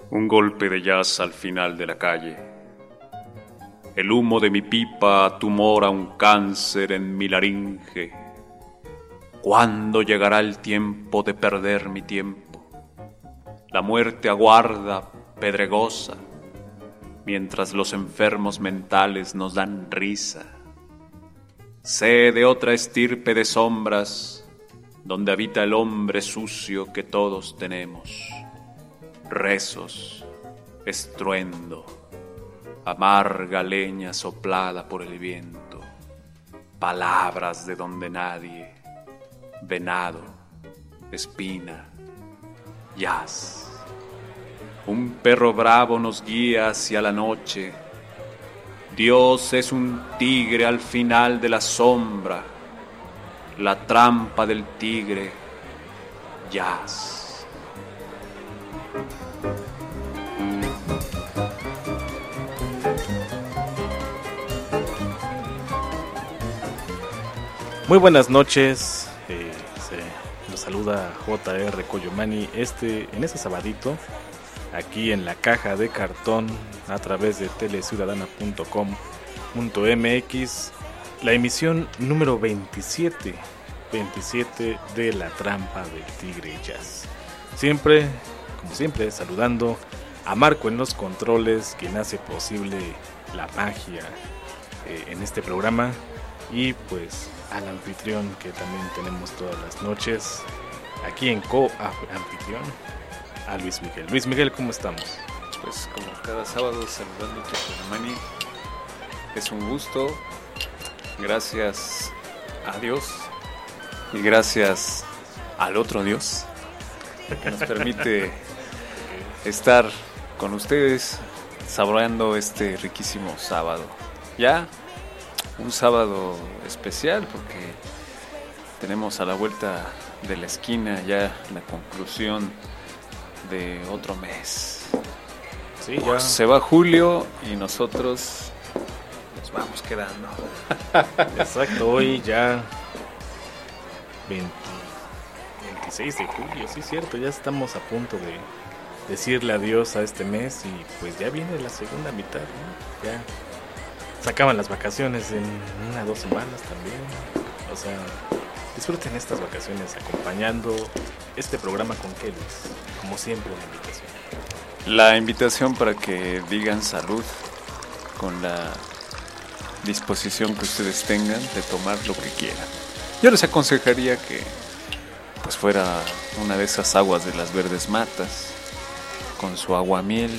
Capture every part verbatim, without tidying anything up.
Un golpe de jazz al final de la calle. El humo de mi pipa tumora un cáncer en mi laringe. ¿Cuándo llegará el tiempo de perder mi tiempo? La muerte aguarda, pedregosa, mientras los enfermos mentales nos dan risa. Sé de otra estirpe de sombras, donde habita el hombre sucio que todos tenemos. Rezos, estruendo, amarga leña soplada por el viento, palabras de donde nadie, venado, espina, jazz. Un perro bravo nos guía hacia la noche. Dios es un tigre al final de la sombra, la trampa del tigre, jazz. Muy buenas noches, eh, se nos saluda J R Coyomani este, en este sabadito, aquí en la caja de cartón a través de teleciudadana punto com punto m x, la emisión número veintisiete, veintisiete de La Trampa del Tigre Jazz. Siempre, como siempre, saludando a Marco en los controles, quien hace posible la magia eh, en este programa, y pues al anfitrión que también tenemos todas las noches aquí en co-anfitrión, a Luis Miguel. Luis Miguel, ¿cómo estamos? Pues como cada sábado saludándote con Mani, es un gusto, gracias a Dios y gracias al otro Dios que nos permite estar con ustedes saboreando este riquísimo sábado. Ya un sábado especial porque tenemos a la vuelta de la esquina ya la conclusión de otro mes. Sí, ya. Se va julio y nosotros nos vamos quedando. Exacto, hoy ya veinte, veintiséis de julio, sí, cierto, ya estamos a punto de decirle adiós a este mes y pues ya viene la segunda mitad, ¿no? Ya se acaban las vacaciones en una o dos semanas también. O sea, disfruten estas vacaciones acompañando este programa con qué, Luis. Como siempre, una invitación. La invitación para que digan salud con la disposición que ustedes tengan de tomar lo que quieran. Yo les aconsejaría que pues fuera una de esas aguas de las verdes matas con su aguamiel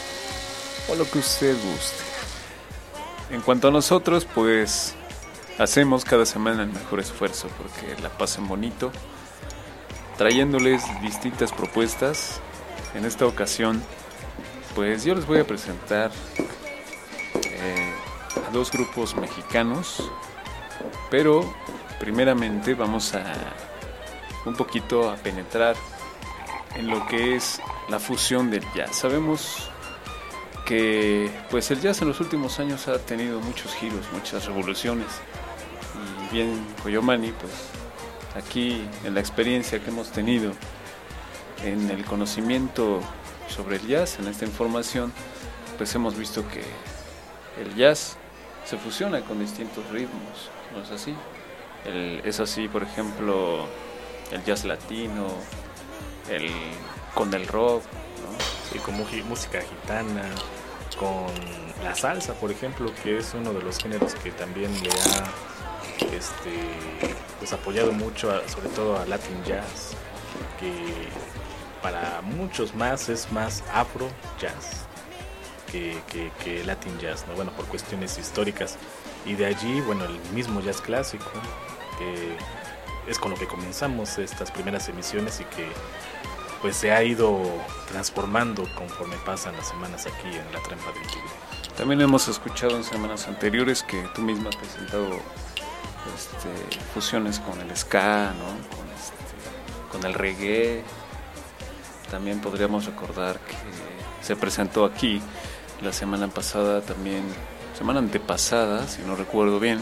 o lo que usted guste. En cuanto a nosotros, pues hacemos cada semana el mejor esfuerzo porque la pasen bonito, trayéndoles distintas propuestas. En esta ocasión, pues yo les voy a presentar eh, a dos grupos mexicanos, pero primeramente vamos a un poquito a penetrar en lo que es la fusión del jazz. Sabemos que pues el jazz en los últimos años ha tenido muchos giros, muchas revoluciones, y bien Coyomani, pues aquí en la experiencia que hemos tenido en el conocimiento sobre el jazz, en esta información, pues hemos visto que el jazz se fusiona con distintos ritmos, ¿no es así? El, es así, por ejemplo, el jazz latino, el, con el rock, ¿no? Sí, con música gitana, con la salsa, por ejemplo, que es uno de los géneros que también le ha este, pues apoyado mucho, a, sobre todo a Latin Jazz, que para muchos más es más afro jazz que, que, que Latin Jazz, ¿no? Bueno, por cuestiones históricas. Y de allí, bueno, el mismo jazz clásico, que es con lo que comenzamos estas primeras emisiones y que pues se ha ido transformando conforme pasan las semanas aquí en La Trampa del Tigre. También hemos escuchado en semanas anteriores que tú misma has presentado este, fusiones con el ska, ¿no? Con, este, con el reggae. También podríamos recordar que se presentó aquí la semana pasada, también semana antepasada, si no recuerdo bien,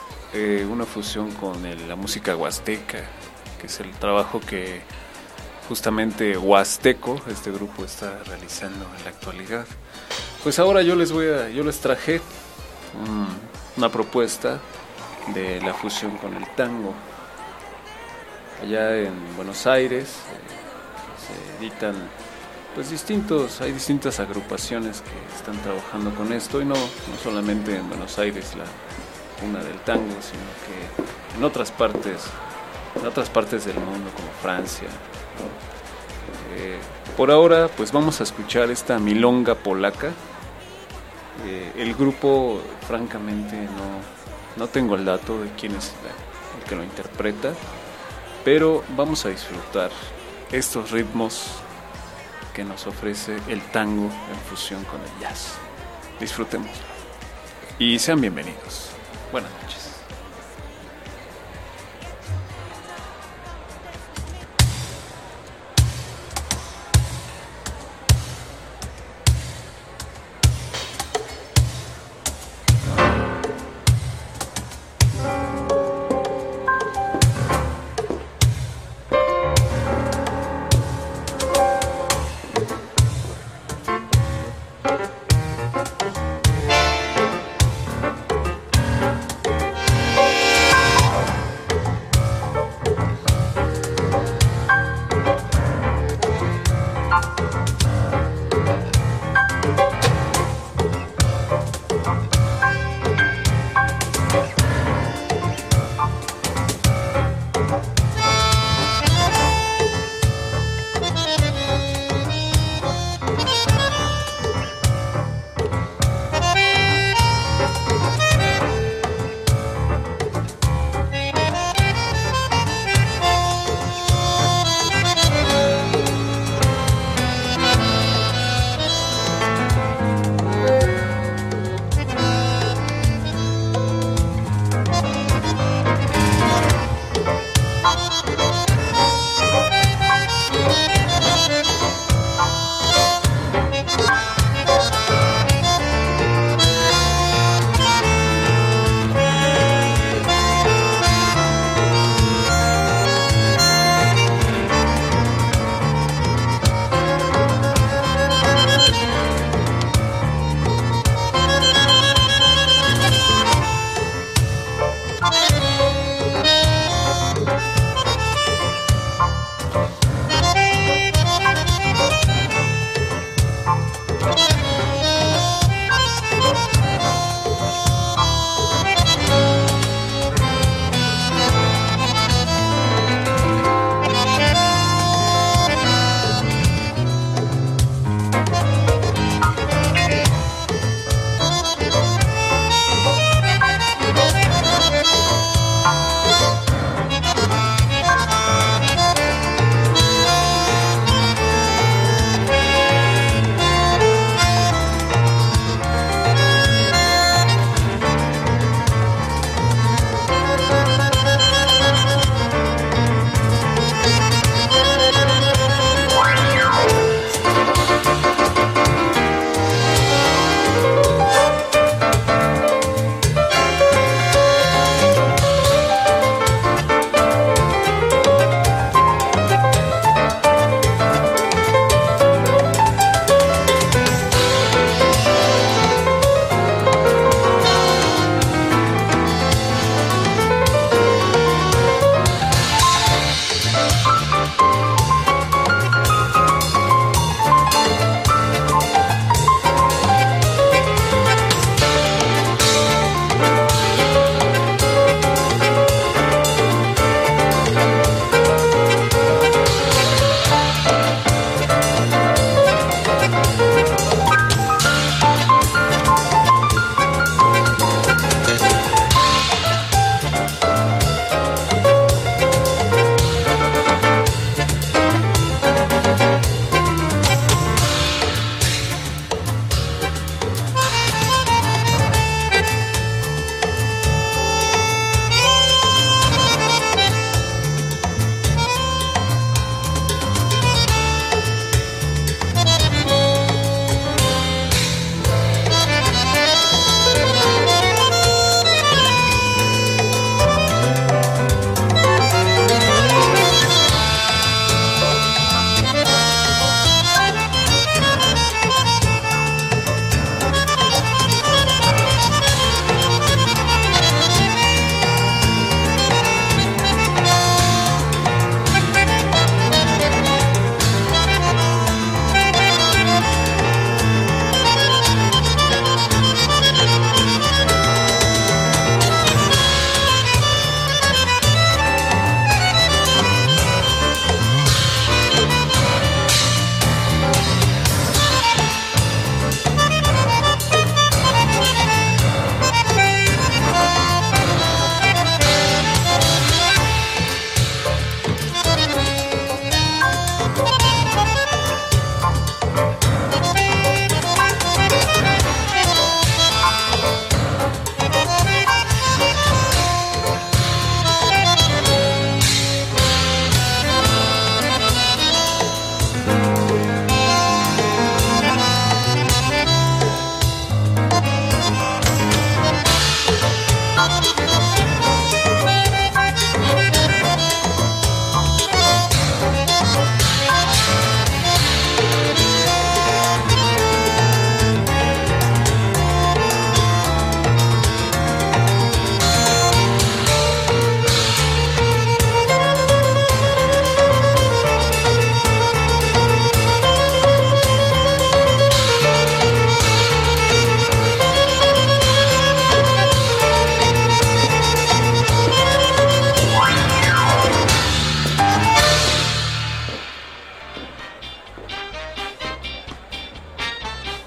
eh, una fusión con el, la música huasteca, que es el trabajo que justamente huasteco, este grupo está realizando en la actualidad. Pues ahora yo les voy a, yo les traje um, una propuesta de la fusión con el tango. Allá en Buenos Aires eh, se editan pues distintos, hay distintas agrupaciones que están trabajando con esto, y no, no solamente en Buenos Aires la cuna del tango, sino que en otras partes, en otras partes del mundo como Francia, ¿no? Eh, por ahora pues vamos a escuchar esta milonga polaca. Eh, el grupo, francamente, no, no tengo el dato de quién es la, el que lo interpreta, pero vamos a disfrutar estos ritmos que nos ofrece el tango en fusión con el jazz. Disfrutemos y sean bienvenidos. Buenas noches.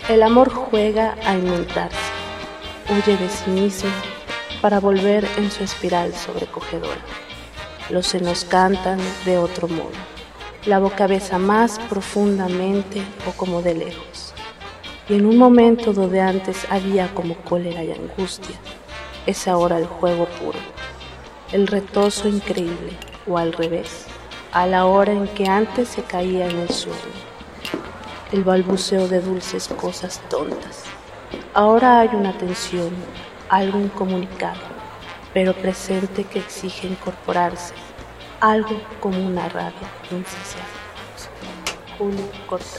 El amor juega a inventarse, huye de sí mismo para volver en su espiral sobrecogedora. Los senos cantan de otro modo, la boca besa más profundamente o como de lejos. Y en un momento donde antes había como cólera y angustia, es ahora el juego puro, el retozo increíble, o al revés, a la hora en que antes se caía en el sueño. El balbuceo de dulces cosas tontas. Ahora hay una tensión, algo incomunicado, pero presente que exige incorporarse, algo como una rabia insaciable. Julio Cortázar.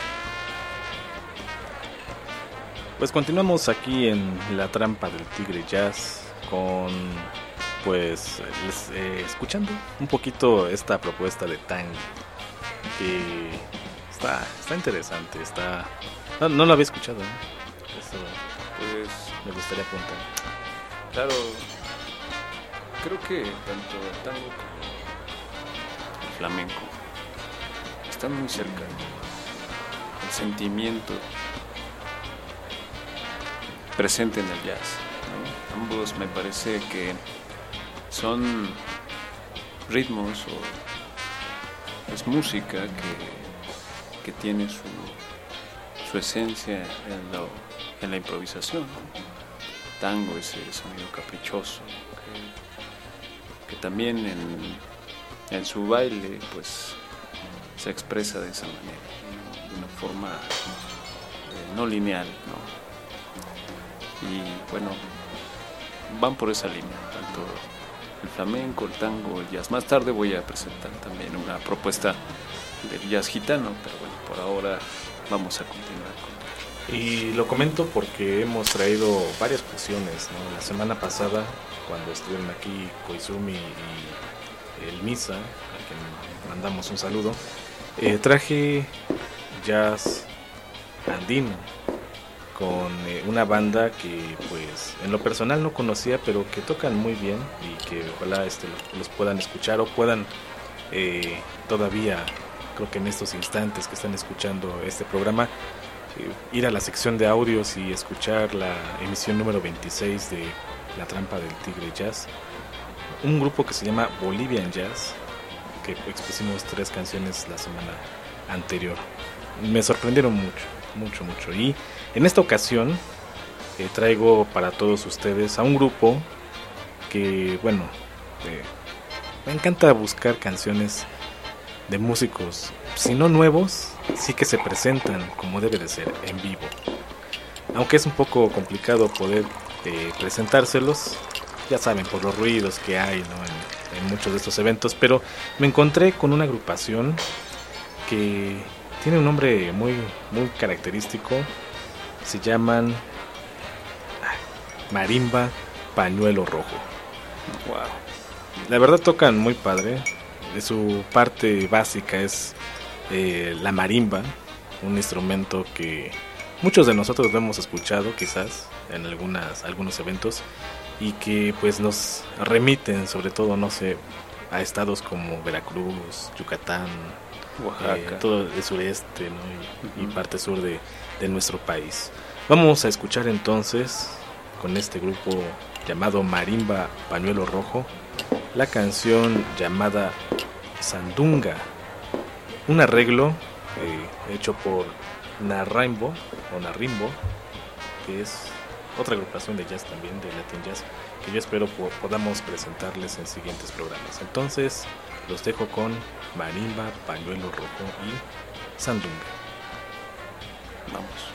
Pues continuamos aquí en La Trampa del Tigre Jazz con, pues, les, eh, escuchando un poquito esta propuesta de tango que está, está interesante, está, no, no lo había escuchado, ¿eh? Eso Pues me gustaría apuntar. claro, creo que tanto el tango como el flamenco están muy cerca. El sentimiento presente en el jazz, ¿no? Ambos me parece que son ritmos o es música que, que tiene su, su esencia en, lo, en la improvisación, ¿no? Tango, ese sonido caprichoso que, que también en, en su baile pues se expresa de esa manera, ¿no? De una forma eh, no lineal, ¿no? Y bueno, van por esa línea, tanto el flamenco, el tango, el jazz. Más tarde voy a presentar también una propuesta del jazz gitano, pero bueno, por ahora vamos a continuar con... Y lo comento porque hemos traído varias fusiones, ¿no? La semana pasada, cuando estuvieron aquí Koizumi y el Misa, a quien mandamos un saludo, eh, traje jazz andino con eh, una banda que pues en lo personal no conocía, pero que tocan muy bien y que ojalá este, los puedan escuchar o puedan eh, todavía, creo que en estos instantes que están escuchando este programa, eh, ir a la sección de audios y escuchar la emisión número veintiséis de La Trampa del Tigre Jazz, un grupo que se llama Bolivian Jazz, que expusimos tres canciones la semana anterior. Me sorprendieron mucho, mucho, mucho. Y en esta ocasión eh, traigo para todos ustedes a un grupo que, bueno, eh, me encanta buscar canciones de músicos, si no nuevos, sí que se presentan como debe de ser, en vivo. Aunque es un poco complicado poder eh, presentárselos, ya saben, por los ruidos que hay, ¿no? en, en muchos de estos eventos, pero me encontré con una agrupación que tiene un nombre muy, muy característico. Se llaman Marimba Pañuelo Rojo. Wow. La verdad tocan muy padre. De su parte básica es eh, la marimba, un instrumento que muchos de nosotros lo hemos escuchado quizás en algunas algunos eventos y que pues nos remiten sobre todo, no sé, a estados como Veracruz, Yucatán, Oaxaca, eh, todo el sureste, ¿no? y, uh-huh. y parte sur de, de nuestro país. Vamos a escuchar entonces con este grupo llamado Marimba Pañuelo Rojo la canción llamada Sandunga, un arreglo eh, hecho por Narraimbo o Narrimbo, que es otra agrupación de jazz también, de Latin Jazz, que yo espero po- podamos presentarles en siguientes programas. Entonces los dejo con Marimba Pañuelo Rojo y Sandunga. Vamos.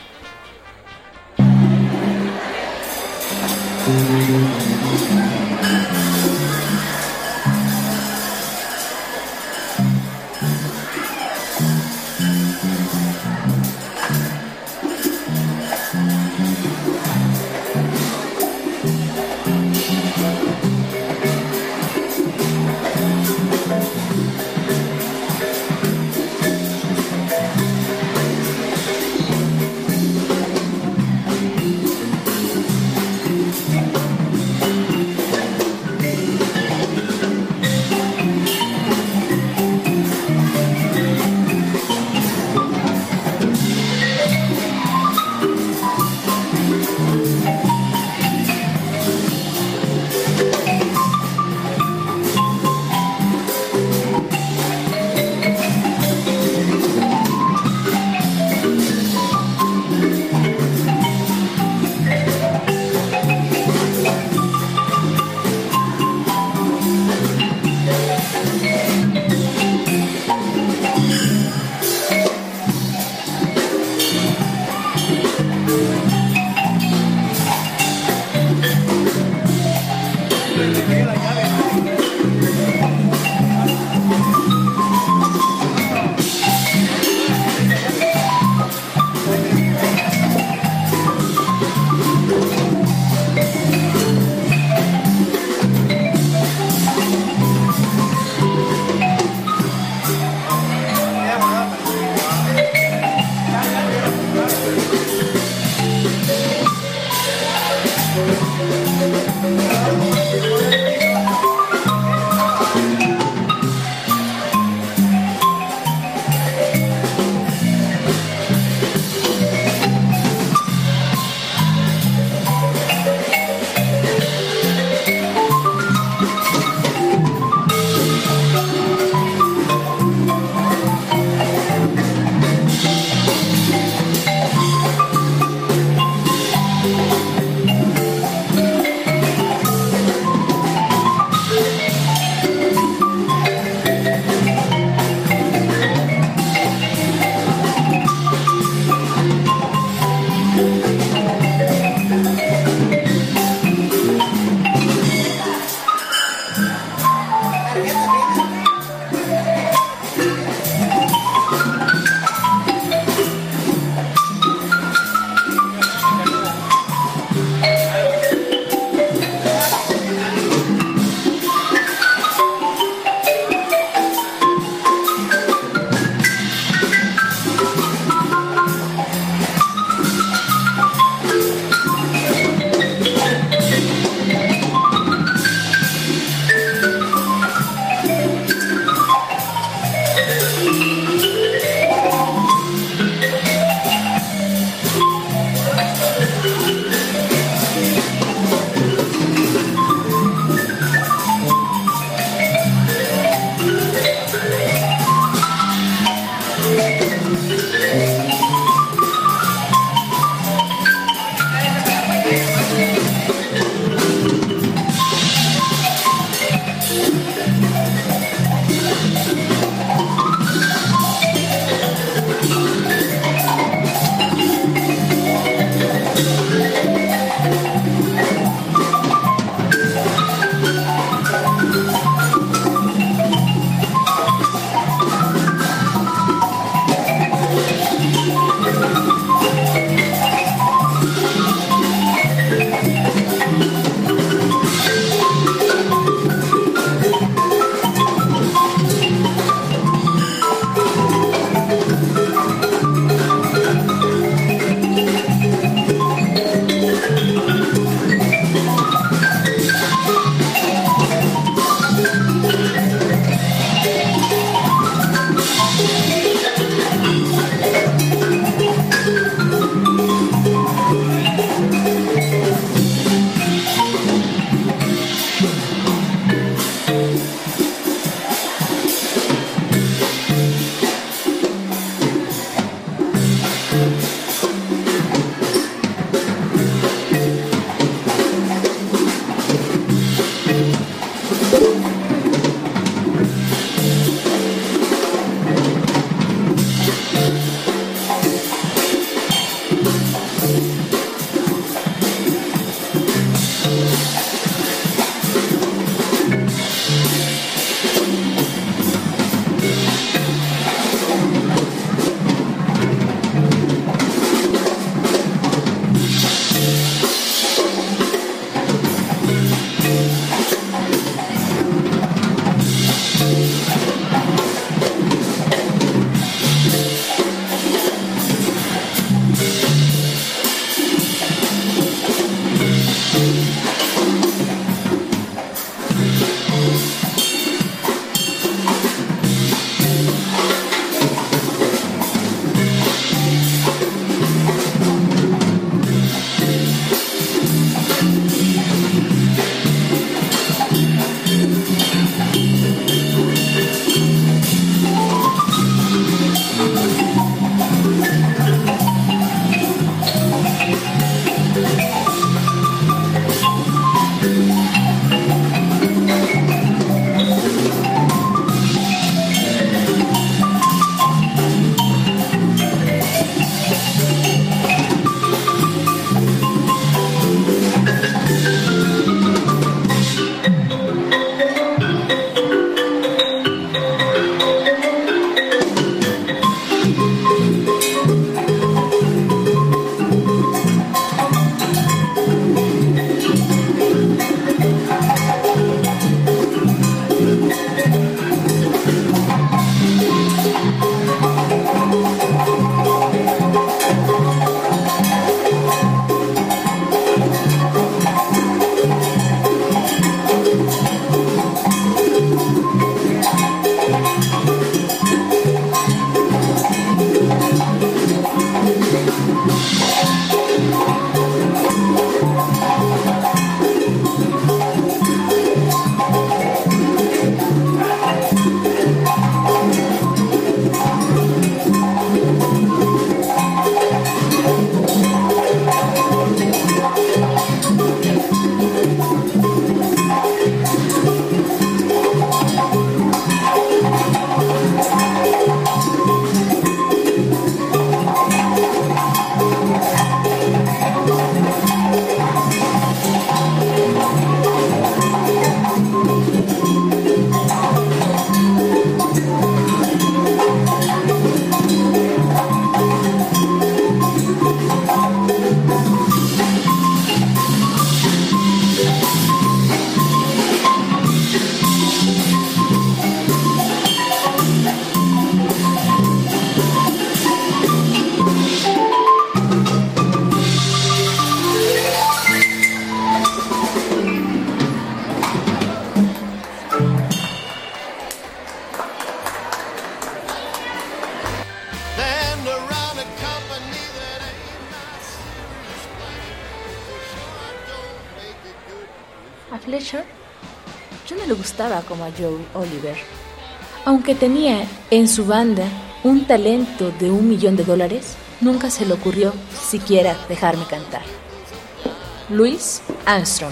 A Fletcher yo no le gustaba como a Joe Oliver. Aunque tenía en su banda un talento de un millón de dólares, nunca se le ocurrió siquiera dejarme cantar. Louis Armstrong.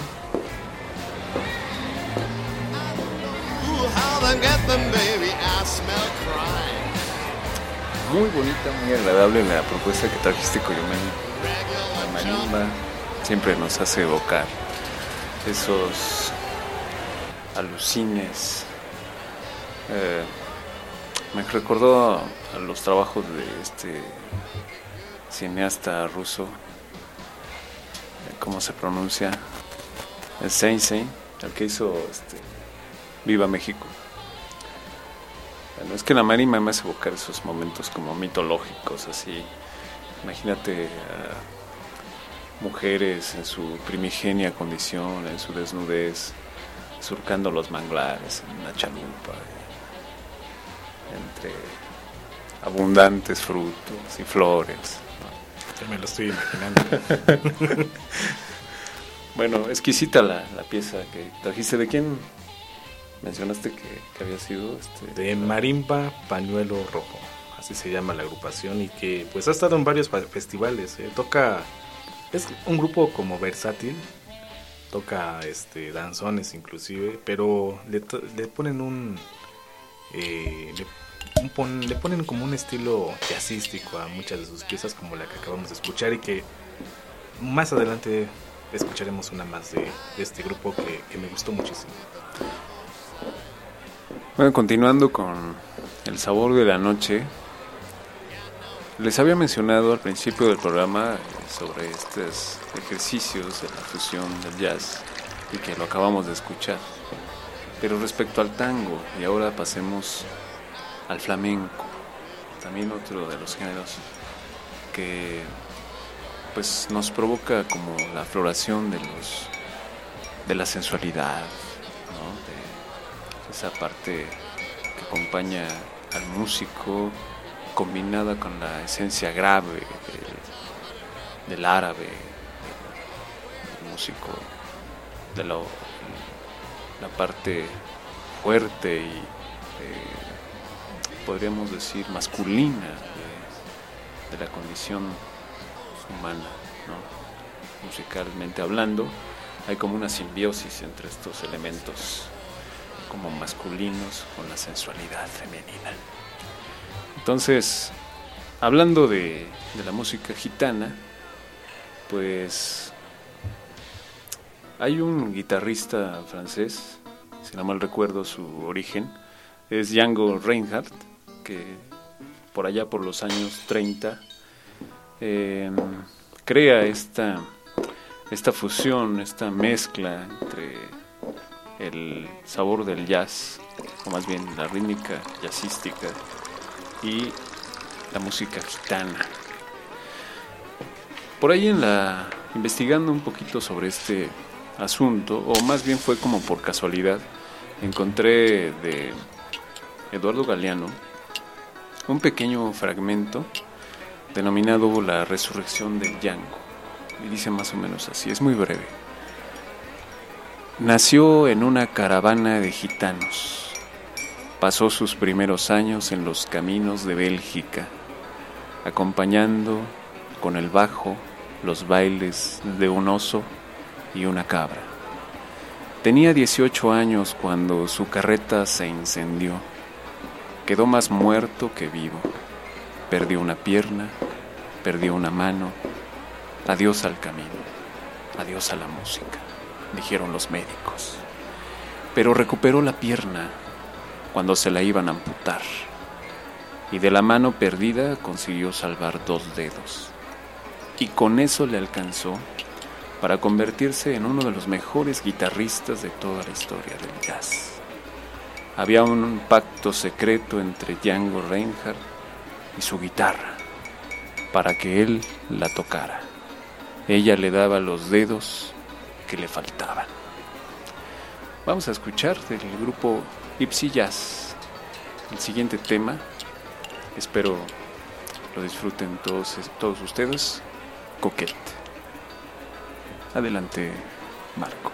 Muy bonita, muy agradable la propuesta que trajiste, Coyomani. La marimba siempre nos hace evocar esos alucines. Eh, me recordó a los trabajos de este cineasta ruso, ¿cómo se pronuncia? El Sensei, el que hizo este, Viva México. Bueno, es que la marimba me hace evocar esos momentos como mitológicos, así. Imagínate a mujeres en su primigenia condición, en su desnudez, surcando los manglares en una chalupa, entre abundantes frutos y flores. Ya me lo estoy imaginando. Bueno, exquisita la, la pieza que trajiste. ¿De quién mencionaste que, que había sido? Este, de Marimba Pañuelo Rojo, así se llama la agrupación, y que pues ha estado en varios festivales. eh. Toca, es un grupo como versátil, toca este danzones inclusive, pero le, to, le ponen un, eh, le, un pon, le ponen como un estilo jazzístico a muchas de sus piezas, como la que acabamos de escuchar, y que más adelante escucharemos una más de, de este grupo que, que me gustó muchísimo. Bueno, continuando con el sabor de la noche, les había mencionado al principio del programa sobre estos ejercicios de la fusión del jazz y que lo acabamos de escuchar. Pero respecto al tango, y ahora pasemos al flamenco, también otro de los géneros que pues nos provoca como la floración de los de la sensualidad, ¿no? De esa parte que acompaña al músico, combinada con la esencia grave del, del árabe, del músico, de lo, la parte fuerte y eh, podríamos decir masculina de, de la condición humana, ¿no? Musicalmente hablando, hay como una simbiosis entre estos elementos como masculinos con la sensualidad femenina. Entonces, hablando de, de la música gitana, pues hay un guitarrista francés, si no mal recuerdo su origen, es Django Reinhardt, que por allá por los años treinta eh, crea esta, esta fusión, esta mezcla entre el sabor del jazz, o más bien la rítmica jazzística, y la música gitana. Por ahí en la investigando un poquito sobre este asunto, o más bien fue como por casualidad, encontré de Eduardo Galeano un pequeño fragmento denominado La Resurrección del Django, y dice más o menos así, es muy breve. Nació en una caravana de gitanos, pasó sus primeros años en los caminos de Bélgica, acompañando con el bajo los bailes de un oso y una cabra. Tenía dieciocho años cuando su carreta se incendió. Quedó más muerto que vivo. Perdió una pierna, perdió una mano. Adiós al camino, adiós a la música, dijeron los médicos. Pero recuperó la pierna cuando se la iban a amputar, y de la mano perdida consiguió salvar dos dedos, y con eso le alcanzó para convertirse en uno de los mejores guitarristas de toda la historia del jazz. Había un pacto secreto entre Django Reinhardt y su guitarra para que él la tocara. Ella le daba los dedos que le faltaban. Vamos a escuchar del grupo Gypsy Jazz el siguiente tema. Espero lo disfruten todos, todos ustedes. Coquette. Adelante, Marco.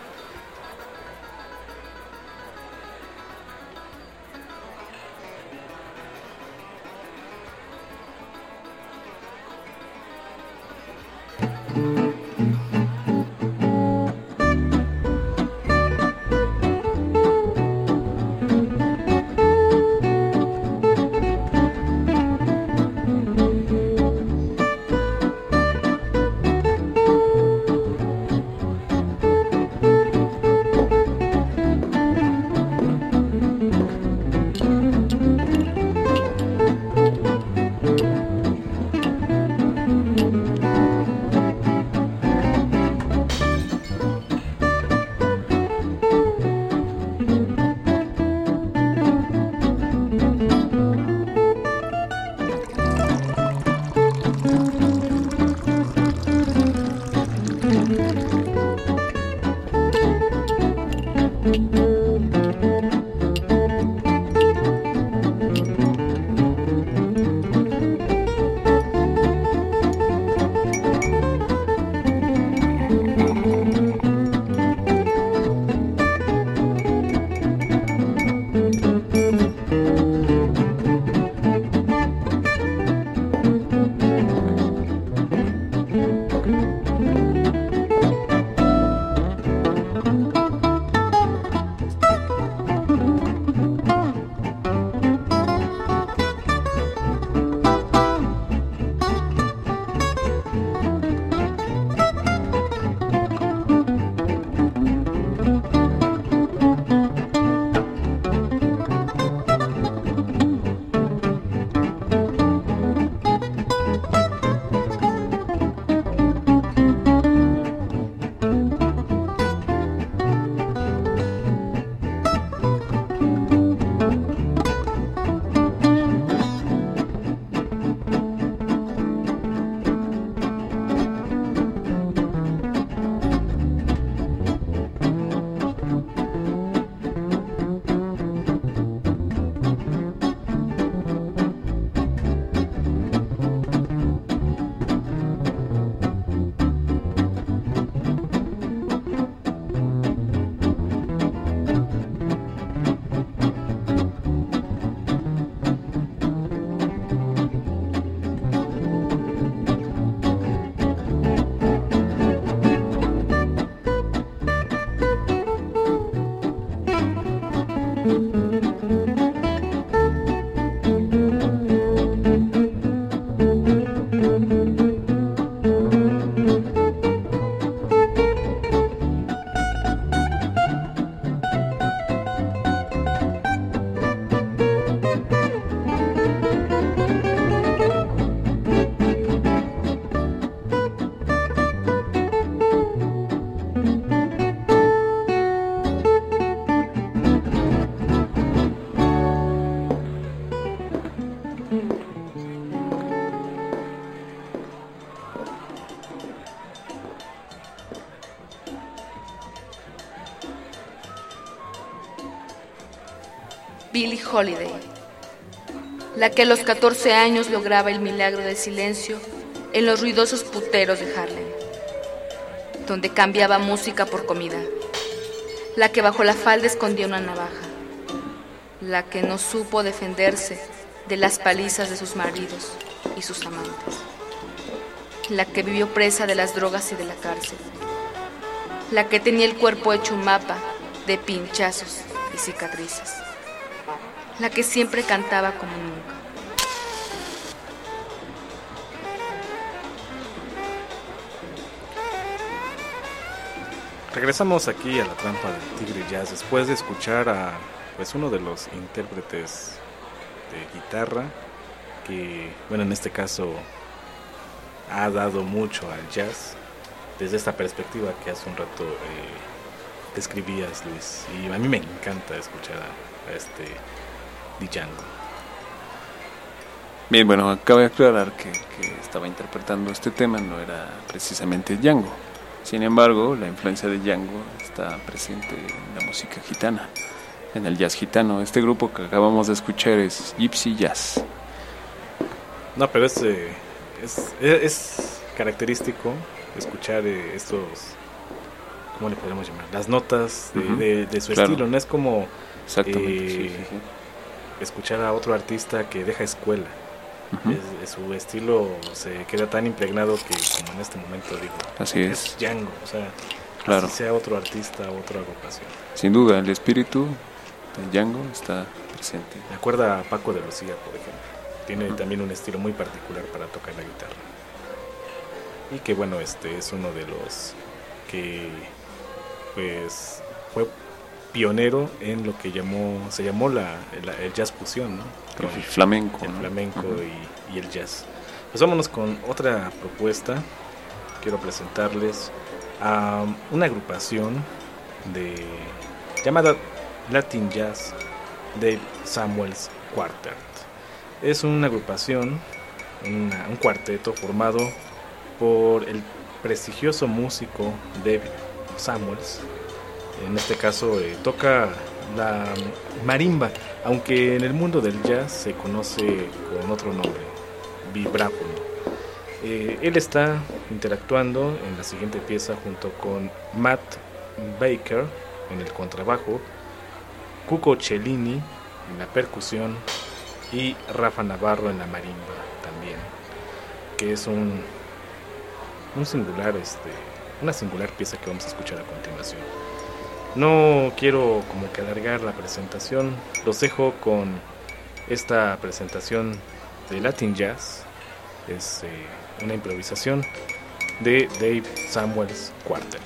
Billie Holiday, la que a los catorce años lograba el milagro del silencio en los ruidosos puteros de Harlem, donde cambiaba música por comida, la que bajo la falda escondía una navaja, la que no supo defenderse de las palizas de sus maridos y sus amantes, la que vivió presa de las drogas y de la cárcel, la que tenía el cuerpo hecho un mapa de pinchazos y cicatrices, la que siempre cantaba como nunca. Regresamos aquí a la trampa del Tigre Jazz después de escuchar a pues uno de los intérpretes de guitarra que, bueno, en este caso ha dado mucho al jazz desde esta perspectiva que hace un rato eh, describías, Luis, y a mí me encanta escuchar a, a este Django. Bien, bueno, acabo de aclarar que, que estaba interpretando este tema, no era precisamente Django. Sin embargo, la influencia de Django está presente en la música gitana, en el jazz gitano. Este grupo que acabamos de escuchar es Gypsy Jazz. No, pero es, eh, es, es característico escuchar eh, estos, ¿cómo le podemos llamar? Las notas de, uh-huh. de, de su claro. estilo. No es como Exactamente, eh, sí, sí, sí. escuchar a otro artista que deja escuela. Uh-huh. Es, es, su estilo se queda tan impregnado que, como en este momento digo, así es, es Django, o sea, claro. así sea otro artista, otra agrupación. Sin duda, el espíritu de Django está presente. Me acuerda a Paco de Lucía, por ejemplo. Tiene uh-huh. también un estilo muy particular para tocar la guitarra. Y que bueno, este es uno de los que pues fue pionero en lo que llamó se llamó la, el, el jazz fusión, ¿no? Con el flamenco, el ¿no? flamenco uh-huh. y, y el jazz. Pues vámonos con otra propuesta. Quiero presentarles a una agrupación de llamada Latin Jazz Dave Samuels Quartet. Es una agrupación, una, un cuarteto formado por el prestigioso músico Dave Samuels. En este caso eh, toca la marimba, aunque en el mundo del jazz se conoce con otro nombre, vibráfono. Eh, él está interactuando en la siguiente pieza junto con Matt Baker en el contrabajo, Cuco Cellini en la percusión y Rafa Navarro en la marimba también, que es un, un singular, este, una singular pieza que vamos a escuchar a continuación. No quiero como que alargar la presentación, los dejo con esta presentación de Latin Jazz. Es eh, una improvisación de Dave Samuels Quartet.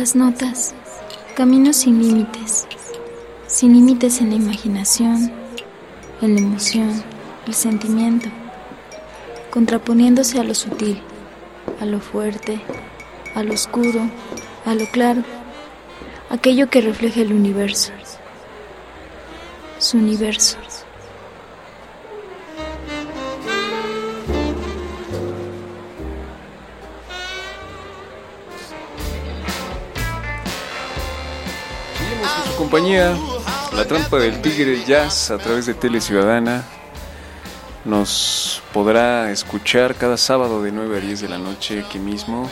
Las notas, caminos sin límites, sin límites en la imaginación, en la emoción, el sentimiento, contraponiéndose a lo sutil, a lo fuerte, a lo oscuro, a lo claro, aquello que refleja el universo, su universo. Compañía, La Trampa del Tigre Jazz a través de Tele Ciudadana. Nos podrá escuchar cada sábado de nueve a diez de la noche aquí mismo.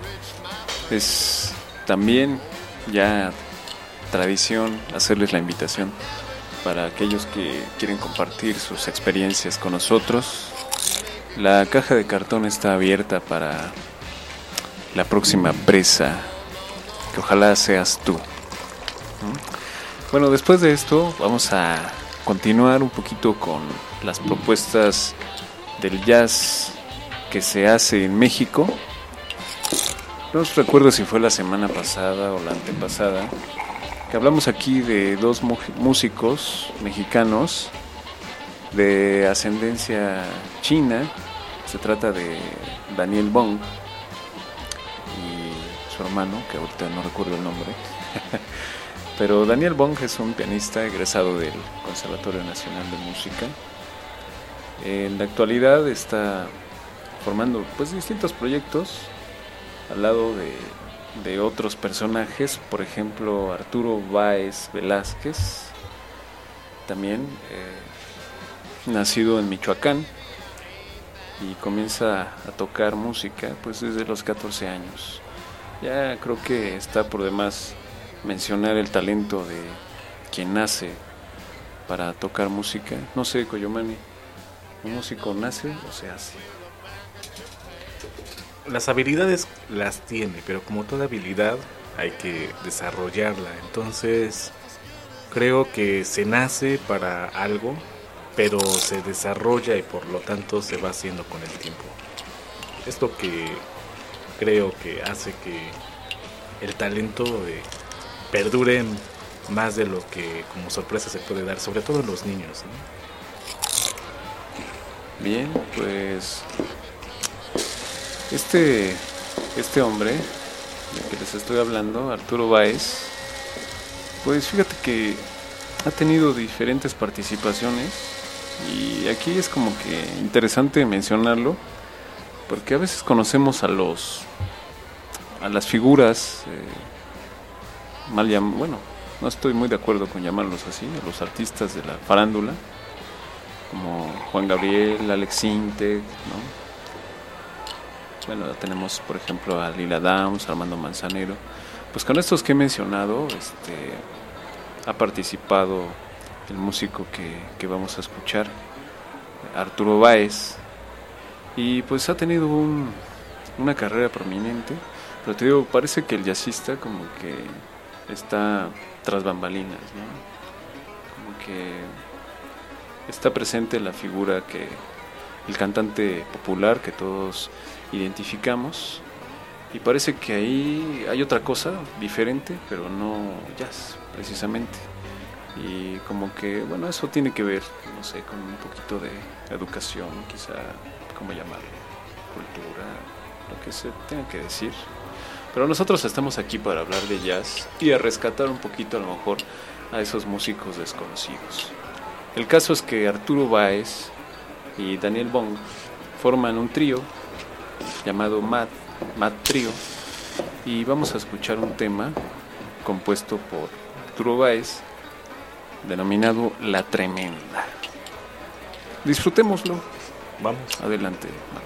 Es también ya tradición hacerles la invitación para aquellos que quieren compartir sus experiencias con nosotros. La caja de cartón está abierta para la próxima presa, que ojalá seas tú. Bueno, después de esto vamos a continuar un poquito con las propuestas del jazz que se hace en México. No recuerdo si fue la semana pasada o la antepasada, que hablamos aquí de dos músicos mexicanos de ascendencia china. Se trata de Daniel Bong y su hermano, que ahorita no recuerdo el nombre. Pero Daniel Bong es un pianista egresado del Conservatorio Nacional de Música. En la actualidad está formando pues distintos proyectos al lado de, de otros personajes, por ejemplo Arturo Báez Velázquez, también eh, nacido en Michoacán, y comienza a tocar música pues desde los catorce años. Ya creo que está por demás mencionar el talento de quien nace para tocar música. No sé, Coyomani, ¿un músico nace o se hace? Las habilidades las tiene, pero como toda habilidad hay que desarrollarla. Entonces creo que se nace para algo, pero se desarrolla y por lo tanto se va haciendo con el tiempo. Es lo que creo que hace que el talento de perduren más de lo que como sorpresa se puede dar, sobre todo en los niños, ¿no? Bien, pues este este hombre del que les estoy hablando, Arturo Báez, pues fíjate que ha tenido diferentes participaciones, y aquí es como que interesante mencionarlo, porque a veces conocemos a los a las figuras eh, mal llam- bueno, no estoy muy de acuerdo con llamarlos así, a los artistas de la farándula, como Juan Gabriel, Alex Sintek, ¿no? Bueno, tenemos por ejemplo a Lila Downs, Armando Manzanero. Pues con estos que he mencionado, este, ha participado el músico que, que vamos a escuchar, Arturo Báez, y pues ha tenido un, una carrera prominente, pero te digo, parece que el jazzista como que está tras bambalinas, ¿no? Como que está presente la figura que el cantante popular que todos identificamos, y parece que ahí hay otra cosa diferente, pero no jazz precisamente. Y como que, bueno, eso tiene que ver, no sé, con un poquito de educación, quizá, ¿cómo llamarlo? Cultura, lo que se tenga que decir. Pero nosotros estamos aquí para hablar de jazz y a rescatar un poquito a lo mejor a esos músicos desconocidos. El caso es que Arturo Báez y Daniel Bong forman un trío llamado Mad, Mad Trio, y vamos a escuchar un tema compuesto por Arturo Báez denominado La Tremenda. Disfrutémoslo. Vamos. Adelante, Marco.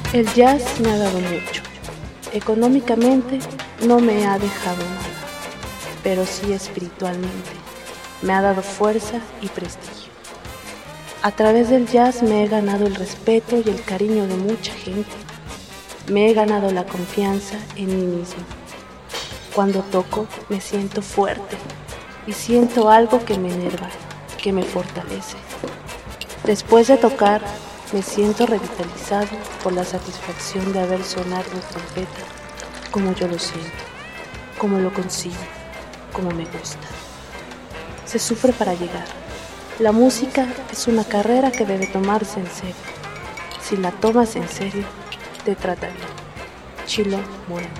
El jazz me ha dado mucho. Económicamente no me ha dejado nada, pero sí espiritualmente. Me ha dado fuerza y prestigio. A través del jazz me he ganado el respeto y el cariño de mucha gente. Me he ganado la confianza en mí mismo. Cuando toco me siento fuerte y siento algo que me enerva, que me fortalece. Después de tocar, me siento revitalizado por la satisfacción de haber sonado de trompeta como yo lo siento, como lo consigo, como me gusta. Se sufre para llegar. La música es una carrera que debe tomarse en serio. Si la tomas en serio, te trata bien. Chilo Moreno.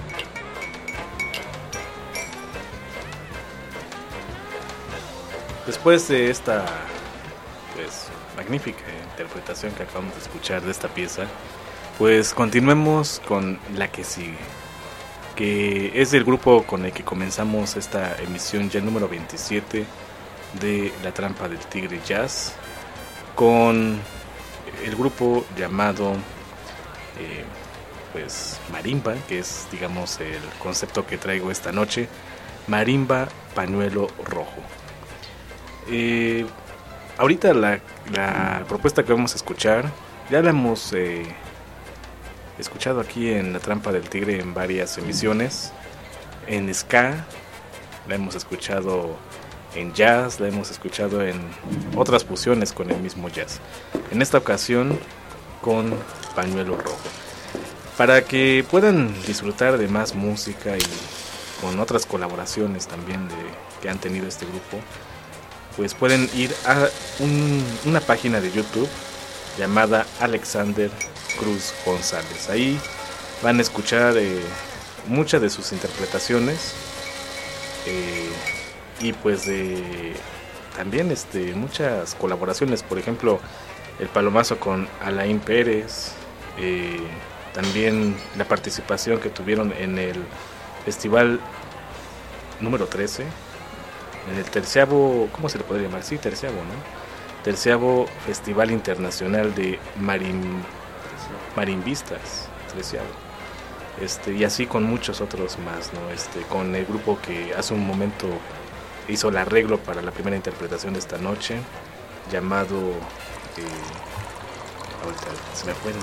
Después de esta pues magnífica interpretación que acabamos de escuchar de esta pieza, pues continuemos con la que sigue, que es del grupo con el que comenzamos esta emisión ya número veintisiete de La Trampa del Tigre Jazz, con el grupo llamado eh, pues Marimba, que es digamos el concepto que traigo esta noche, Marimba Pañuelo Rojo. Eh, ahorita la, la propuesta que vamos a escuchar ya la hemos eh, escuchado aquí en La Trampa del Tigre en varias emisiones. En ska la hemos escuchado, en jazz la hemos escuchado, en otras fusiones con el mismo jazz. En esta ocasión con Pañuelo Rojo, para que puedan disfrutar de más música y con otras colaboraciones también de, que han tenido este grupo. Pues pueden ir a un, una página de YouTube llamada Alexander Cruz González. Ahí van a escuchar eh, muchas de sus interpretaciones eh, y pues eh, también este, muchas colaboraciones. Por ejemplo, el palomazo con Alain Pérez, eh, también la participación que tuvieron en el festival número trece, en el terciavo, ¿cómo se le podría llamar? Sí, terciavo, ¿no? Terciavo Festival Internacional de Marim, Marimbistas, treceavo. Este, y así con muchos otros más, ¿no? Este, con el grupo que hace un momento hizo el arreglo para la primera interpretación de esta noche, llamado, eh, ahorita se me fue el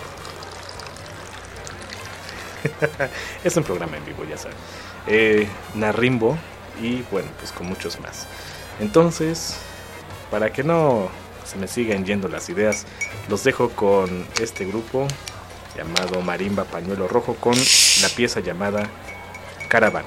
nombre. Es un programa en vivo, ya saben. Eh, Narrimbo. Y bueno, pues con muchos más. Entonces, para que no se me sigan yendo las ideas, los dejo con este grupo llamado Marimba Pañuelo Rojo, con la pieza llamada Caravana.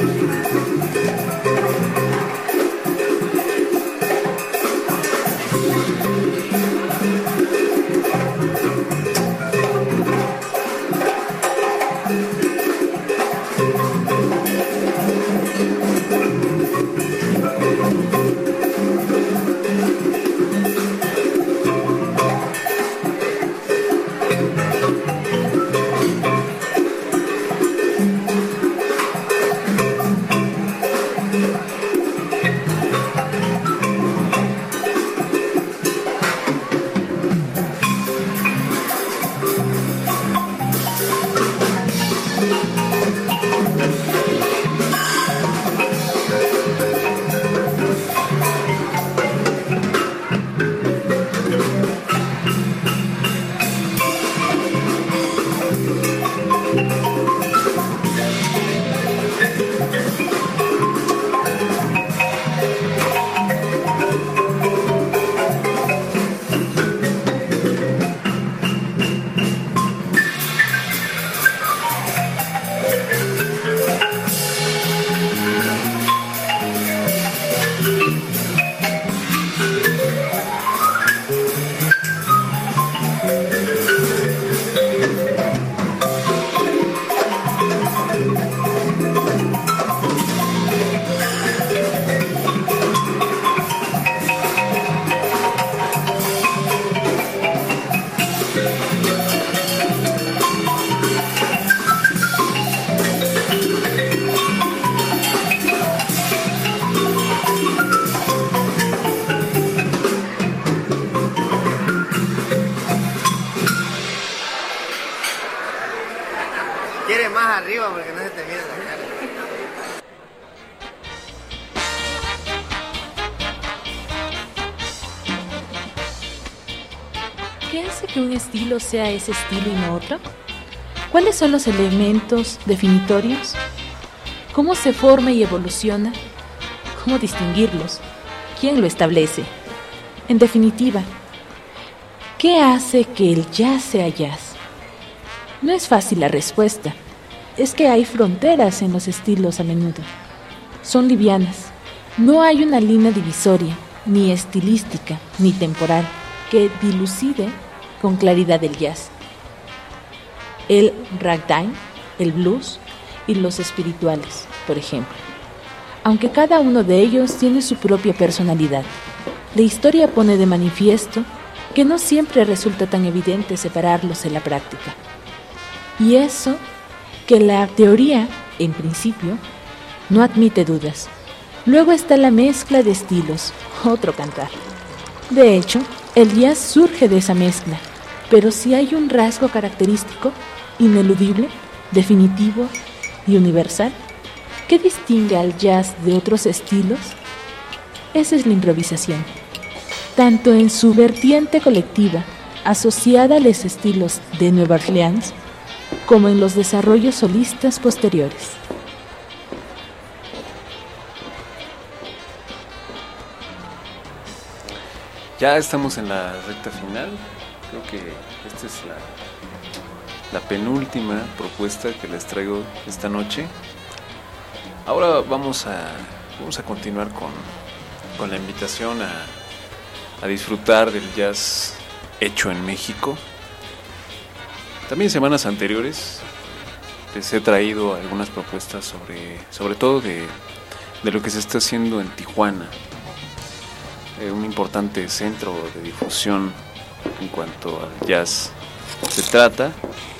Quiere más arriba porque no se te mira la cara. ¿Qué hace que un estilo sea ese estilo y no otro? ¿Cuáles son los elementos definitorios? ¿Cómo se forma y evoluciona? ¿Cómo distinguirlos? ¿Quién lo establece? En definitiva, ¿qué hace que el jazz sea jazz? No es fácil la respuesta. Es que hay fronteras en los estilos a menudo. Son livianas. No hay una línea divisoria, ni estilística, ni temporal, que dilucide con claridad el jazz. El ragtime, el blues y los espirituales, por ejemplo. Aunque cada uno de ellos tiene su propia personalidad, la historia pone de manifiesto que no siempre resulta tan evidente separarlos en la práctica. Y eso que la teoría, en principio, no admite dudas. Luego está la mezcla de estilos, otro cantar. De hecho, el jazz surge de esa mezcla, pero si hay un rasgo característico, ineludible, definitivo y universal, ¿qué distingue al jazz de otros estilos? Esa es la improvisación, tanto en su vertiente colectiva, asociada a los estilos de Nueva Orleans, como en los desarrollos solistas posteriores. Ya estamos en la recta final. Creo que esta es la, la penúltima propuesta que les traigo esta noche. Ahora vamos a, vamos a continuar con, con la invitación a, a disfrutar del jazz hecho en México. También semanas anteriores les he traído algunas propuestas sobre, sobre todo de, de lo que se está haciendo en Tijuana, eh, un importante centro de difusión en cuanto al jazz se trata.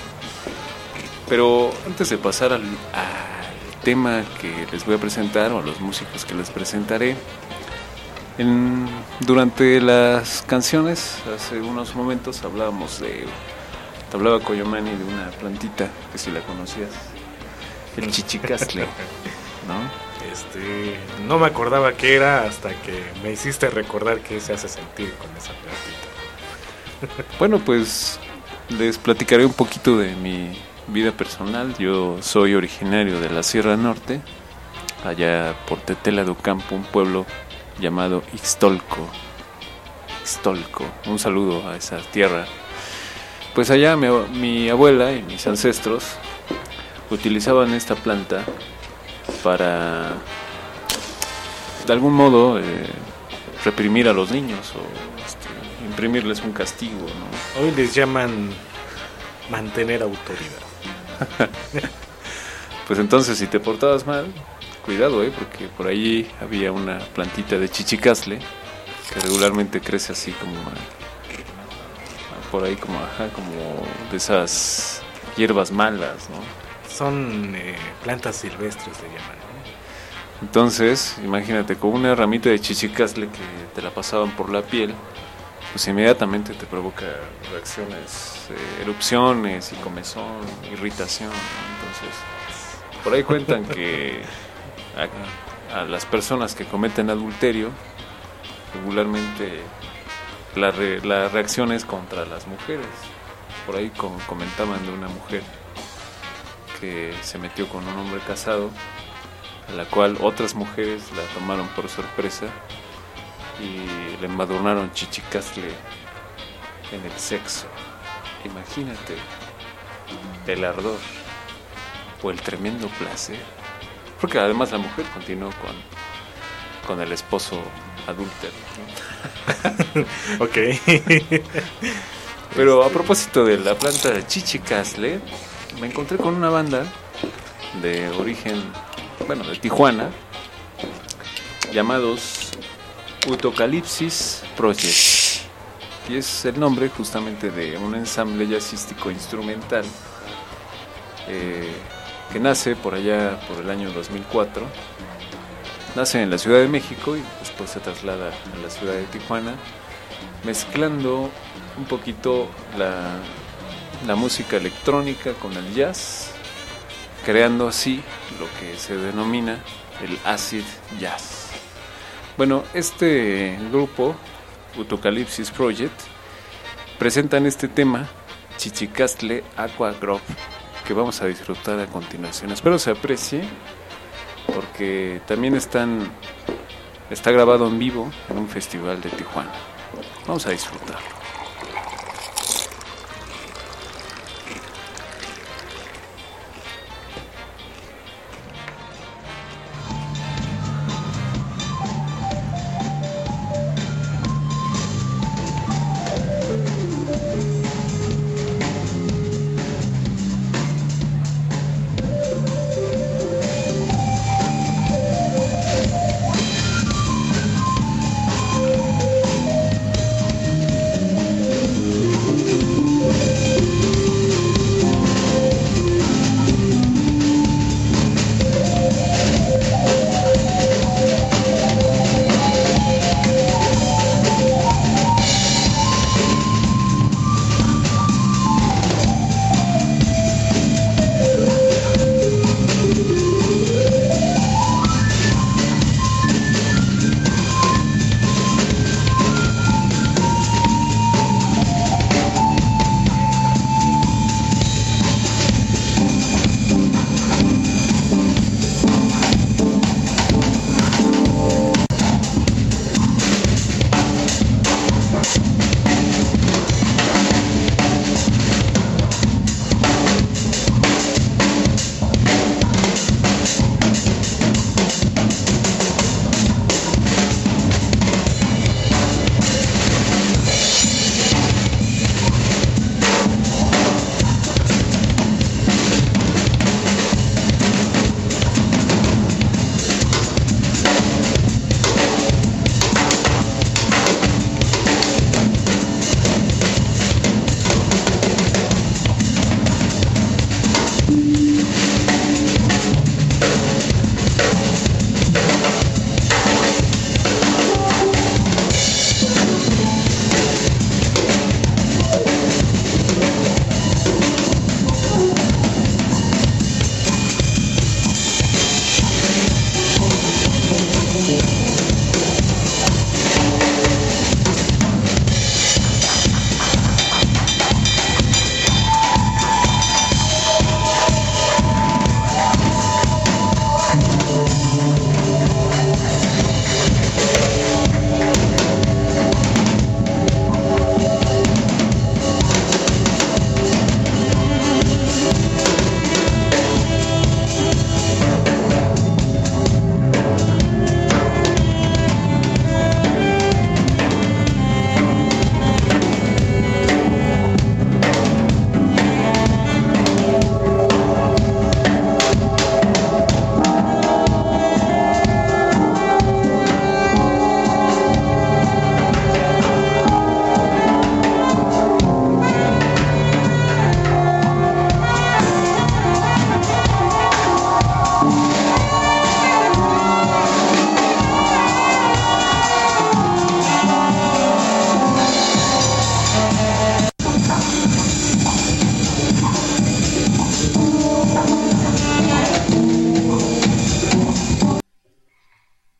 Pero antes de pasar al, al tema que les voy a presentar, o a los músicos que les presentaré, en, durante las canciones, hace unos momentos hablábamos de... Te hablaba Coyomani de una plantita que si la conocías, el chichicastle, ¿no? Este, no me acordaba qué era hasta que me hiciste recordar qué se hace sentir con esa plantita. Bueno, pues les platicaré un poquito de mi vida personal. Yo soy originario de la Sierra Norte, allá por Tetela do Campo, un pueblo llamado Ixtolco. Ixtolco, un saludo a esa tierra. Pues allá mi, mi abuela y mis ancestros utilizaban esta planta para de algún modo eh, reprimir a los niños o este, imprimirles un castigo, ¿no? Hoy les llaman mantener autoridad. Pues entonces, si te portabas mal, cuidado, ¿eh? Porque por ahí había una plantita de chichicastle que regularmente crece así como por ahí como ajá, como de esas hierbas malas, ¿no? Son eh, plantas silvestres, le llaman, ¿no? Entonces, imagínate, con una ramita de chichicastle que te la pasaban por la piel, pues inmediatamente te provoca reacciones, eh, erupciones y comezón, irritación, ¿no? Entonces, por ahí cuentan que a, a las personas que cometen adulterio, regularmente la, re, la reacción es contra las mujeres. Por ahí com, comentaban de una mujer que se metió con un hombre casado, a la cual otras mujeres la tomaron por sorpresa y le embadurnaron chichicastle en el sexo. Imagínate el ardor o el tremendo placer, porque además la mujer continuó con, con el esposo adúltero, ¿no? Ok. Pero a propósito de la planta de chichicastle, me encontré con una banda de origen, bueno, de Tijuana, llamados Utocalipsis Project, y es el nombre justamente de un ensamble jazzístico instrumental eh, que nace por allá por el año dos mil cuatro. Nace en la Ciudad de México y después se traslada a la ciudad de Tijuana, mezclando un poquito la, la música electrónica con el jazz, creando así lo que se denomina el acid jazz. Bueno, este grupo, Utocalipsis Project, presentan este tema, Chichicastle Aqua Grove, que vamos a disfrutar a continuación. Espero se aprecie, porque también están, está grabado en vivo en un festival de Tijuana. Vamos a disfrutarlo.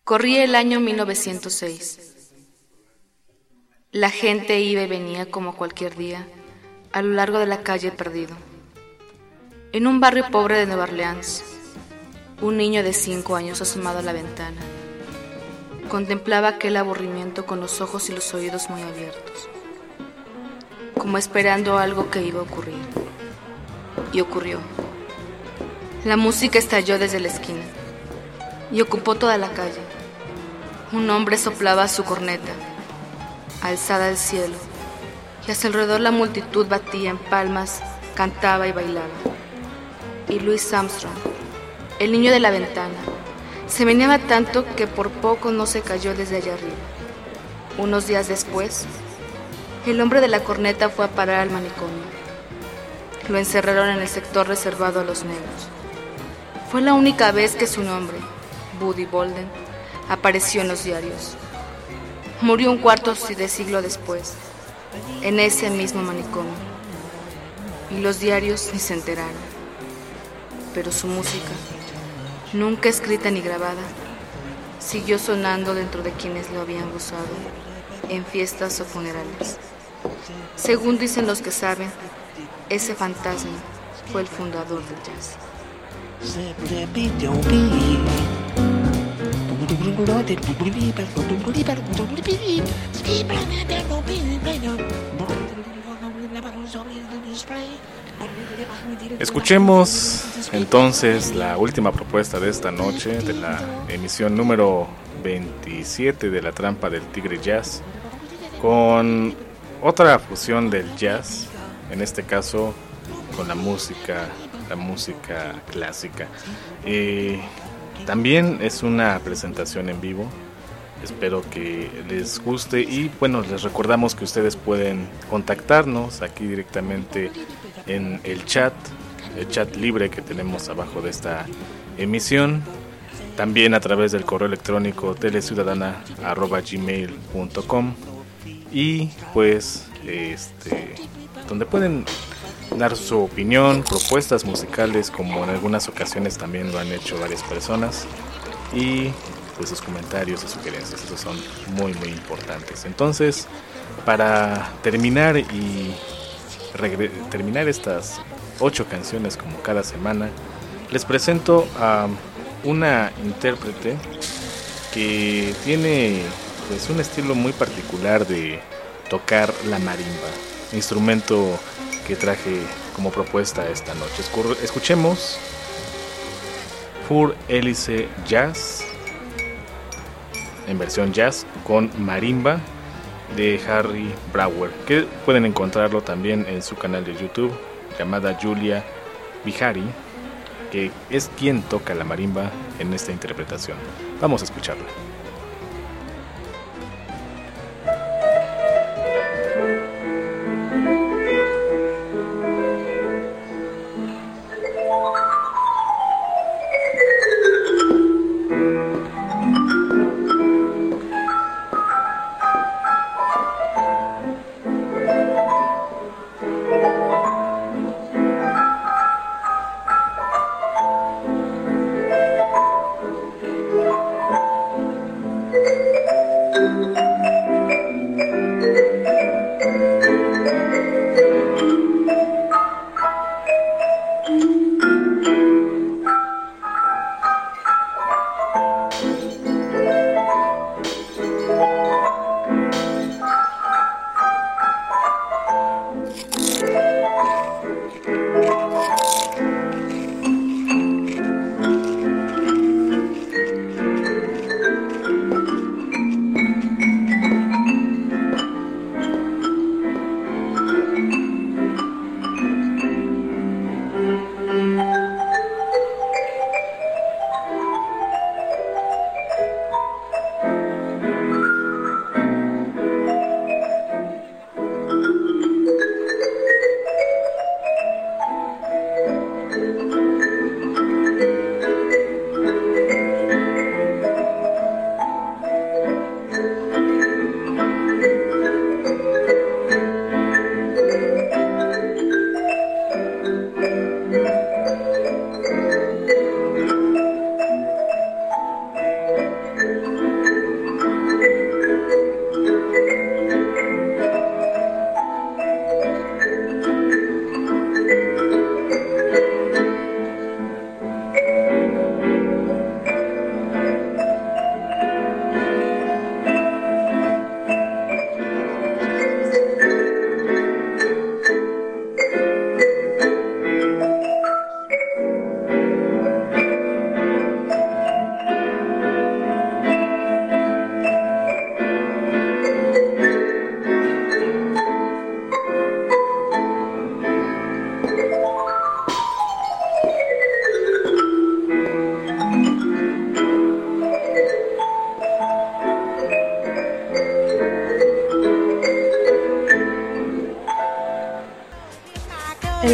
Corría el año mil novecientos seis. La gente iba y venía como cualquier día a lo largo de la calle Perdido. En un barrio pobre de Nueva Orleans, un niño de cinco años asomado a la ventana contemplaba aquel aburrimiento con los ojos y los oídos muy abiertos, como esperando algo que iba a ocurrir. Y ocurrió. La música estalló desde la esquina y ocupó toda la calle. Un hombre soplaba su corneta, alzada al cielo, y a su alrededor la multitud batía en palmas, cantaba y bailaba. Y Louis Armstrong, el niño de la ventana, se meneaba tanto que por poco no se cayó desde allá arriba. Unos días después, el hombre de la corneta fue a parar al manicomio. Lo encerraron en el sector reservado a los negros. Fue la única vez que su nombre, Buddy Bolden, apareció en los diarios. Murió un cuarto de siglo después, en ese mismo manicomio. Y los diarios ni se enteraron. Pero su música, nunca escrita ni grabada, siguió sonando dentro de quienes lo habían gozado en fiestas o funerales. Según dicen los que saben, ese fantasma fue el fundador del jazz. Escuchemos entonces la última propuesta de esta noche, de la emisión número veintisiete de La Trampa del Tigre Jazz, con otra fusión del jazz, en este caso con la música, la música clásica. Eh, también es una presentación en vivo. Espero que les guste y bueno, les recordamos que ustedes pueden contactarnos aquí directamente en el chat, el chat libre que tenemos abajo de esta emisión, también a través del correo electrónico teleciudadana arroba gmail punto com y pues este donde pueden dar su opinión, propuestas musicales, como en algunas ocasiones también lo han hecho varias personas, y pues sus comentarios y sugerencias, esos son muy muy importantes. Entonces, para terminar y regre- terminar estas ocho canciones como cada semana, les presento a una intérprete que tiene pues un estilo muy particular de tocar la marimba, instrumento que traje como propuesta esta noche. Escuchemos Für Elise Jazz en versión jazz con marimba de Harry Brauer, que pueden encontrarlo también en su canal de YouTube llamada Julia Bihari, que es quien toca la marimba en esta interpretación. Vamos a escucharla.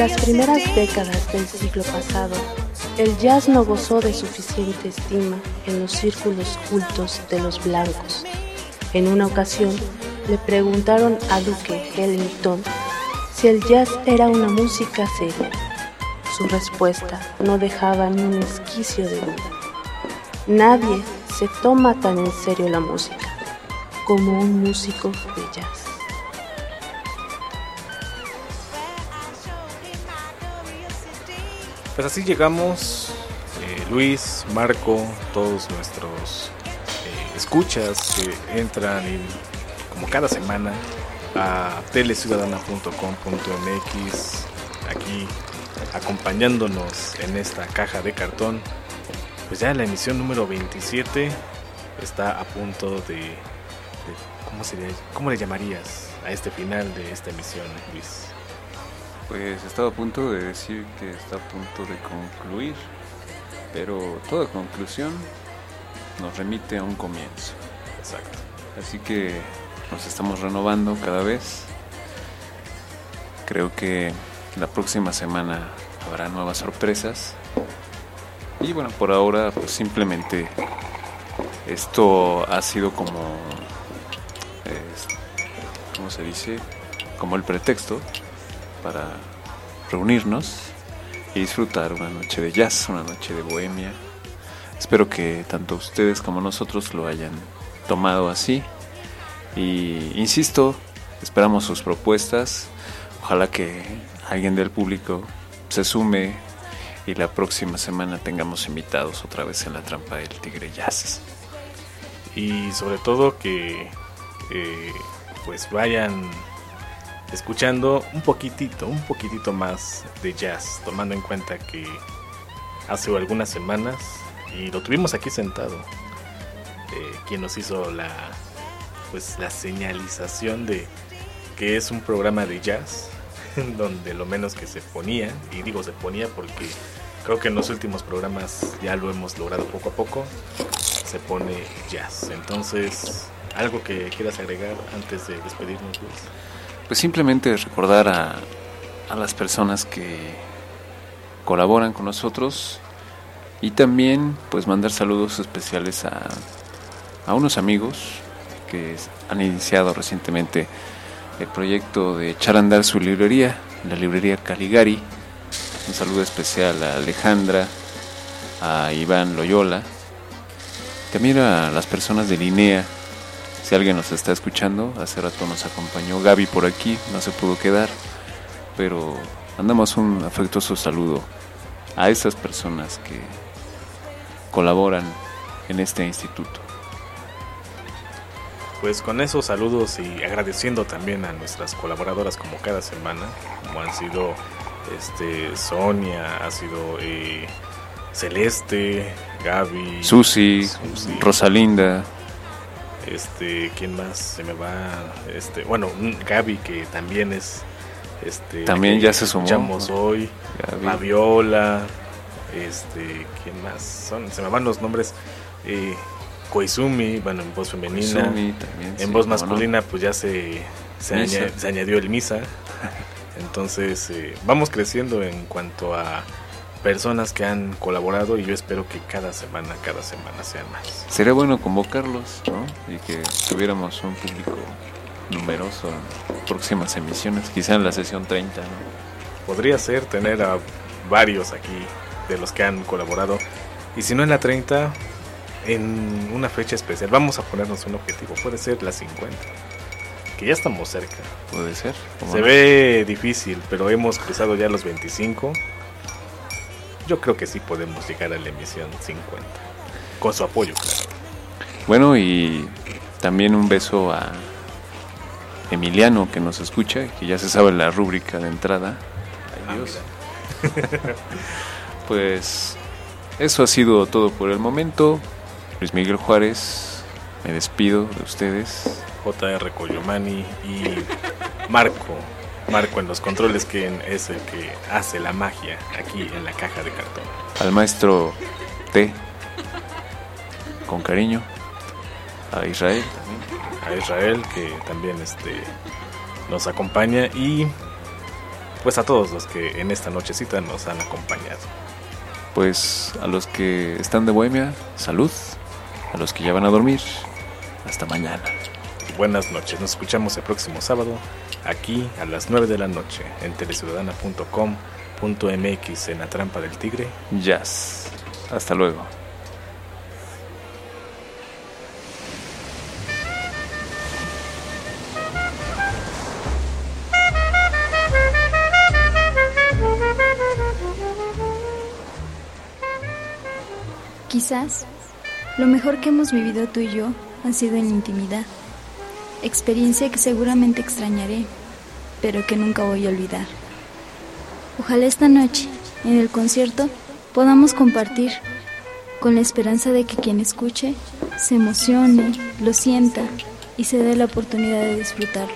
las primeras décadas del siglo pasado, el jazz no gozó de suficiente estima en los círculos cultos de los blancos. En una ocasión, le preguntaron a Duke Ellington si el jazz era una música seria. Su respuesta no dejaba ni un esquicio de duda. Nadie se toma tan en serio la música como un músico de jazz. Pues así llegamos, eh, Luis, Marco, todos nuestros eh, escuchas que entran y, como cada semana a tele ciudadana punto com punto m x, aquí acompañándonos en esta caja de cartón. Pues ya la emisión número veintisiete está a punto de, de ¿cómo sería, cómo le llamarías a este final de esta emisión, Luis? Pues estaba a punto de decir que está a punto de concluir, pero toda conclusión nos remite a un comienzo. Exacto. Así que nos estamos renovando cada vez. Creo que la próxima semana habrá nuevas sorpresas. Y bueno, por ahora pues simplemente esto ha sido como, eh, ¿cómo se dice? Como el pretexto para reunirnos y disfrutar una noche de jazz, una noche de bohemia. Espero que tanto ustedes como nosotros lo hayan tomado así. Y insisto, esperamos sus propuestas. Ojalá que alguien del público se sume y la próxima semana tengamos invitados otra vez en la trampa del Tigre Jazz. Y sobre todo que eh, pues vayan escuchando un poquitito, un poquitito más de jazz, tomando en cuenta que hace algunas semanas, y lo tuvimos aquí sentado, eh, quien nos hizo la pues la señalización de que es un programa de jazz, donde lo menos que se ponía, y digo se ponía porque creo que en los últimos programas ya lo hemos logrado poco a poco, se pone jazz. Entonces, ¿algo que quieras agregar antes de despedirnos, Luis? Pues simplemente recordar a, a las personas que colaboran con nosotros y también pues mandar saludos especiales a, a unos amigos que han iniciado recientemente el proyecto de echar a andar su librería, la librería Caligari. Un saludo especial a Alejandra, a Iván Loyola, también a las personas de Linea. Si alguien nos está escuchando, hace rato nos acompañó Gaby por aquí, no se pudo quedar, pero mandamos un afectuoso saludo a esas personas que colaboran en este instituto. Pues con esos saludos y agradeciendo también a nuestras colaboradoras como cada semana, como han sido este Sonia, ha sido eh, Celeste, Gaby, Susi, Susi, Rosalinda. Este, ¿quién más se me va? Este, bueno, Gaby, que también es este también ya se sumó. Escuchamos hoy, Gaby. Fabiola, este, ¿quién más? Son, se me van los nombres. Eh, Koizumi, bueno, en voz femenina. Koizumi también, en sí, voz masculina, no. pues ya se se, aña, se añadió el Misa. Entonces, eh, vamos creciendo en cuanto a personas que han colaborado y yo espero que cada semana, cada semana sean más. Sería bueno convocarlos, ¿no? Y que tuviéramos un público numeroso en próximas emisiones, quizá en la sesión treinta, ¿no? Podría ser tener a varios aquí de los que han colaborado, y si no en la treinta, en una fecha especial. Vamos a ponernos un objetivo, puede ser la cincuenta, que ya estamos cerca. Puede ser. Se no? ve difícil, pero hemos cruzado ya los veinticinco. Yo creo que sí podemos llegar a la emisión cincuenta, con su apoyo, claro. Bueno, y también un beso a Emiliano, que nos escucha, que ya se sabe la rúbrica de entrada. Ay, Dios. Ah, pues eso ha sido todo por el momento. Luis Miguel Juárez, me despido de ustedes. J R Coyomani y Marco. Marco en los controles, que es el que hace la magia aquí en la caja de cartón. Al maestro T, con cariño. A Israel también. A Israel, que también este nos acompaña. Y pues a todos los que en esta nochecita nos han acompañado. Pues a los que están de bohemia, salud. A los que ya van a dormir, hasta mañana. Buenas noches, nos escuchamos el próximo sábado aquí a las nueve de la noche en teleciudadana punto com punto m x en La Trampa del Tigre. Jazz. Hasta luego. Quizás lo mejor que hemos vivido tú y yo ha sido en intimidad, experiencia que seguramente extrañaré, pero que nunca voy a olvidar. Ojalá esta noche, en el concierto, podamos compartir, con la esperanza de que quien escuche se emocione, lo sienta y se dé la oportunidad de disfrutarlo.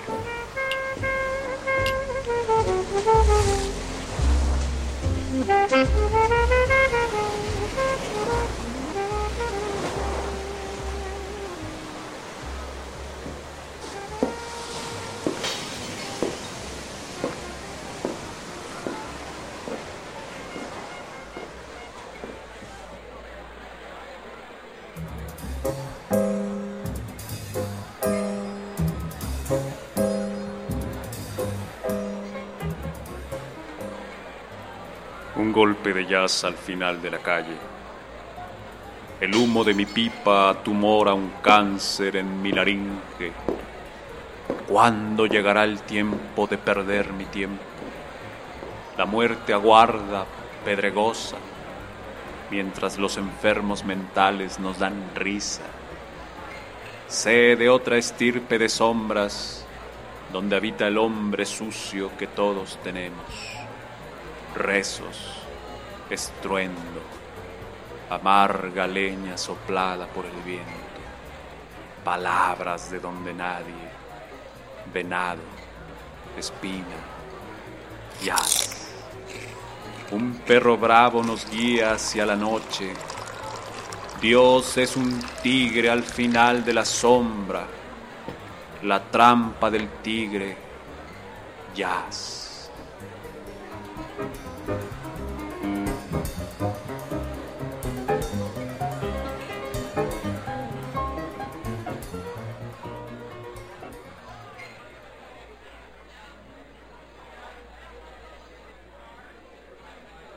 Un golpe de jazz al final de la calle. El humo de mi pipa tumora un cáncer en mi laringe. ¿Cuándo llegará el tiempo de perder mi tiempo? La muerte aguarda, pedregosa, mientras los enfermos mentales nos dan risa. Sé de otra estirpe de sombras, donde habita el hombre sucio que todos tenemos. Rezos, estruendo, amarga leña soplada por el viento, palabras de donde nadie, venado, espina, jazz. Un perro bravo nos guía hacia la noche. Dios es un tigre al final de la sombra, la trampa del tigre, jazz.